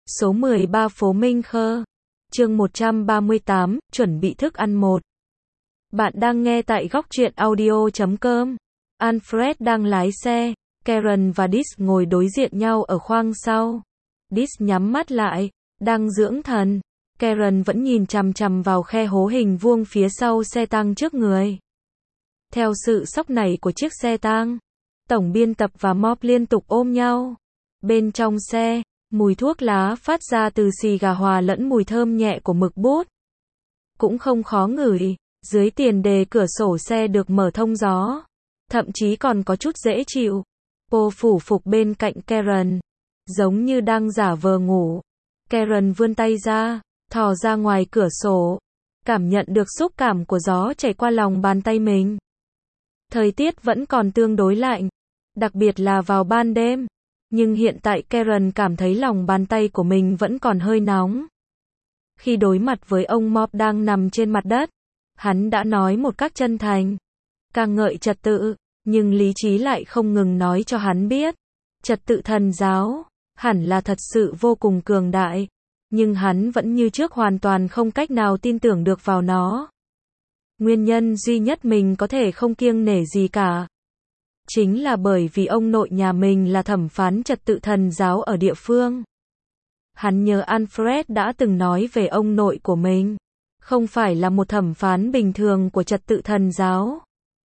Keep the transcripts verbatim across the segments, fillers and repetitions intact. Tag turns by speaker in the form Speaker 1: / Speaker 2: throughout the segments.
Speaker 1: Số mười ba phố Minh Khơ. Chương một trăm ba mươi tám, chuẩn bị thức ăn một. Bạn đang nghe tại góc truyện audio chấm com. Alfred đang lái xe, Karen và Dis ngồi đối diện nhau ở khoang sau. Dis nhắm mắt lại, đang dưỡng thần. Karen vẫn nhìn chằm chằm vào khe hố hình vuông phía sau xe tang trước người. Theo sự sóc nảy của chiếc xe tang, tổng biên tập và Mob liên tục ôm nhau. Bên trong xe, mùi thuốc lá phát ra từ xì gà hòa lẫn mùi thơm nhẹ của mực bút. Cũng không khó ngửi, dưới tiền đề cửa sổ xe được mở thông gió. Thậm chí còn có chút dễ chịu. Cô phủ phục bên cạnh Karen, giống như đang giả vờ ngủ. Karen vươn tay ra, thò ra ngoài cửa sổ, cảm nhận được xúc cảm của gió chảy qua lòng bàn tay mình. Thời tiết vẫn còn tương đối lạnh, đặc biệt là vào ban đêm. Nhưng hiện tại Karen cảm thấy lòng bàn tay của mình vẫn còn hơi nóng. Khi đối mặt với ông Mob đang nằm trên mặt đất, hắn đã nói một cách chân thành, ca ngợi trật tự, nhưng lý trí lại không ngừng nói cho hắn biết, trật tự thần giáo hẳn là thật sự vô cùng cường đại, nhưng hắn vẫn như trước hoàn toàn không cách nào tin tưởng được vào nó. Nguyên nhân duy nhất mình có thể không kiêng nể gì cả, chính là bởi vì ông nội nhà mình là thẩm phán trật tự thần giáo ở địa phương. Hắn nhớ Alfred đã từng nói về ông nội của mình, không phải là một thẩm phán bình thường của trật tự thần giáo.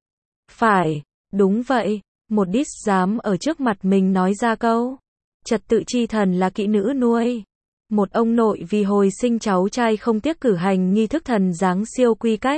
Speaker 1: Phải, đúng vậy, một Dis dám ở trước mặt mình nói ra câu, trật tự chi thần là kỹ nữ nuôi. Một ông nội vì hồi sinh cháu trai không tiếc cử hành nghi thức thần giáng siêu quy cách.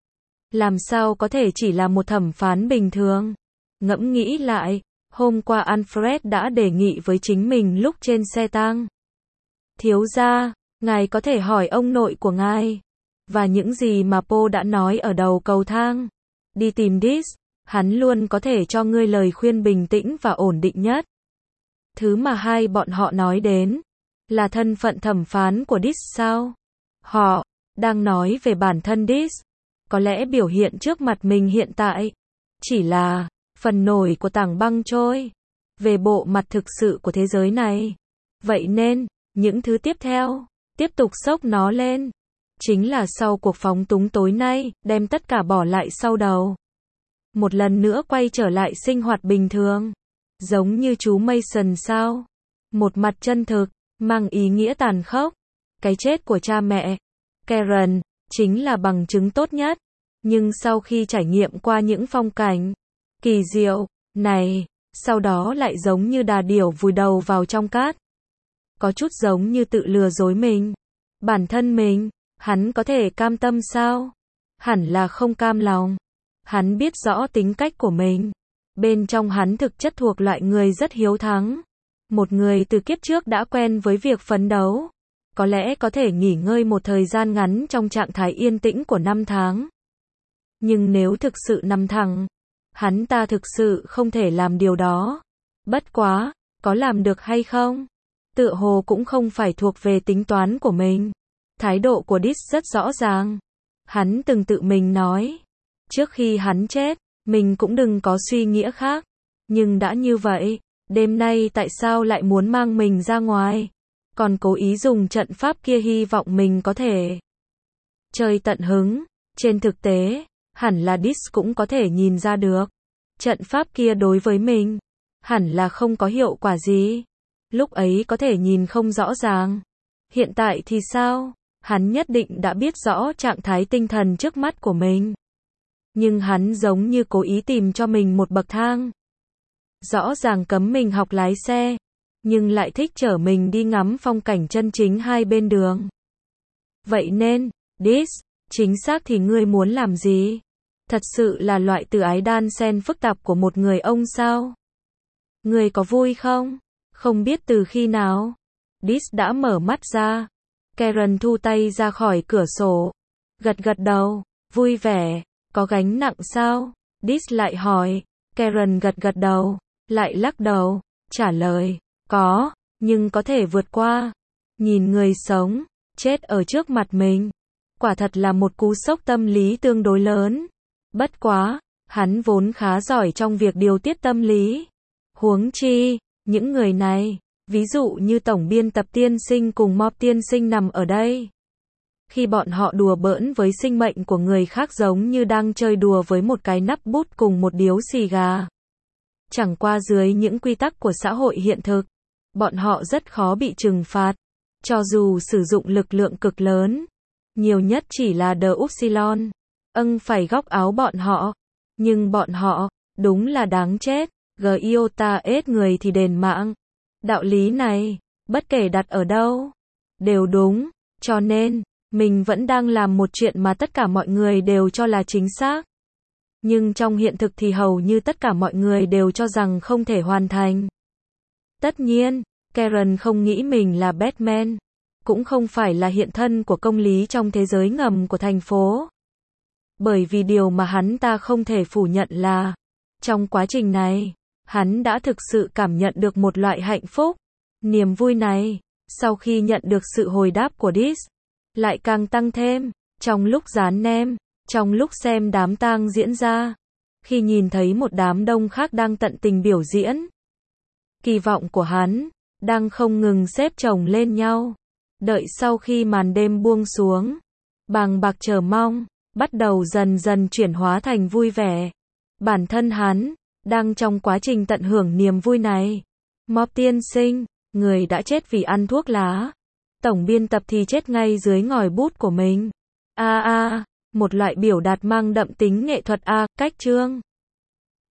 Speaker 1: Làm sao có thể chỉ là một thẩm phán bình thường? Ngẫm nghĩ lại, hôm qua Alfred đã đề nghị với chính mình lúc trên xe tang. Thiếu gia, ngài có thể hỏi ông nội của ngài. Và những gì mà Po đã nói ở đầu cầu thang. Đi tìm Dis, hắn luôn có thể cho ngươi lời khuyên bình tĩnh và ổn định nhất. Thứ mà hai bọn họ nói đến, là thân phận thẩm phán của Dis sao? Họ, đang nói về bản thân Dis. Có lẽ biểu hiện trước mặt mình hiện tại, chỉ là phần nổi của tảng băng trôi, về bộ mặt thực sự của thế giới này. Vậy nên, những thứ tiếp theo, tiếp tục xốc nó lên, chính là sau cuộc phóng túng tối nay, đem tất cả bỏ lại sau đầu. Một lần nữa quay trở lại sinh hoạt bình thường. Giống như chú Mason sao? Một mặt chân thực, mang ý nghĩa tàn khốc. Cái chết của cha mẹ, Karen, chính là bằng chứng tốt nhất. Nhưng sau khi trải nghiệm qua những phong cảnh kỳ diệu này, sau đó lại giống như đà điểu vùi đầu vào trong cát. Có chút giống như tự lừa dối mình. Bản thân mình, hắn có thể cam tâm sao? Hẳn là không cam lòng. Hắn biết rõ tính cách của mình. Bên trong hắn thực chất thuộc loại người rất hiếu thắng. Một người từ kiếp trước đã quen với việc phấn đấu. Có lẽ có thể nghỉ ngơi một thời gian ngắn trong trạng thái yên tĩnh của năm tháng. Nhưng nếu thực sự nằm thẳng, hắn ta thực sự không thể làm điều đó. Bất quá, có làm được hay không? Tựa hồ cũng không phải thuộc về tính toán của mình. Thái độ của Dis rất rõ ràng. Hắn từng tự mình nói, trước khi hắn chết, mình cũng đừng có suy nghĩa khác. Nhưng đã như vậy, đêm nay tại sao lại muốn mang mình ra ngoài? Còn cố ý dùng trận pháp kia hy vọng mình có thể chơi tận hứng. Trên thực tế, hẳn là Dis cũng có thể nhìn ra được. Trận pháp kia đối với mình, hẳn là không có hiệu quả gì. Lúc ấy có thể nhìn không rõ ràng. Hiện tại thì sao? Hắn nhất định đã biết rõ trạng thái tinh thần trước mắt của mình. Nhưng hắn giống như cố ý tìm cho mình một bậc thang. Rõ ràng cấm mình học lái xe, nhưng lại thích chở mình đi ngắm phong cảnh chân chính hai bên đường. Vậy nên, Dis, chính xác thì ngươi muốn làm gì? Thật sự là loại từ ái đan xen phức tạp của một người ông sao? Ngươi có vui không? Không biết từ khi nào, Dis đã mở mắt ra. Karen thu tay ra khỏi cửa sổ, gật gật đầu, vui vẻ. Có gánh nặng sao? Dis lại hỏi. Karen gật gật đầu, lại lắc đầu, trả lời, có, nhưng có thể vượt qua. Nhìn người sống, chết ở trước mặt mình, quả thật là một cú sốc tâm lý tương đối lớn. Bất quá, hắn vốn khá giỏi trong việc điều tiết tâm lý. Huống chi, những người này, Ví dụ như tổng biên tập tiên sinh cùng Mob tiên sinh nằm ở đây. Khi bọn họ đùa bỡn với sinh mệnh của người khác giống như đang chơi đùa với một cái nắp bút cùng một điếu xì gà. Chẳng qua dưới những quy tắc của xã hội hiện thực, bọn họ rất khó bị trừng phạt. Cho dù sử dụng lực lượng cực lớn, nhiều nhất chỉ là The Upsilon. Âng phải góc áo bọn họ. Nhưng bọn họ, đúng là đáng chết. Giota ết người thì đền mạng. Đạo lý này, bất kể đặt ở đâu, đều đúng. Cho nên, mình vẫn đang làm một chuyện mà tất cả mọi người đều cho là chính xác. Nhưng trong hiện thực thì hầu như tất cả mọi người đều cho rằng không thể hoàn thành. Tất nhiên, Karen không nghĩ mình là Batman, cũng không phải là hiện thân của công lý trong thế giới ngầm của thành phố. Bởi vì điều mà hắn ta không thể phủ nhận là, trong quá trình này, hắn đã thực sự cảm nhận được một loại hạnh phúc. Niềm vui này, sau khi nhận được sự hồi đáp của Dis, lại càng tăng thêm, trong lúc dán nem, trong lúc xem đám tang diễn ra, khi nhìn thấy một đám đông khác đang tận tình biểu diễn. Kỳ vọng của hắn, đang không ngừng xếp chồng lên nhau. Đợi sau khi màn đêm buông xuống, bàng bạc chờ mong, bắt đầu dần dần chuyển hóa thành vui vẻ. Bản thân hắn, đang trong quá trình tận hưởng niềm vui này. Mob tiên sinh, người đã chết vì ăn thuốc lá. Tổng biên tập thì chết ngay dưới ngòi bút của mình. A a, một loại biểu đạt mang đậm tính nghệ thuật a, cách chương.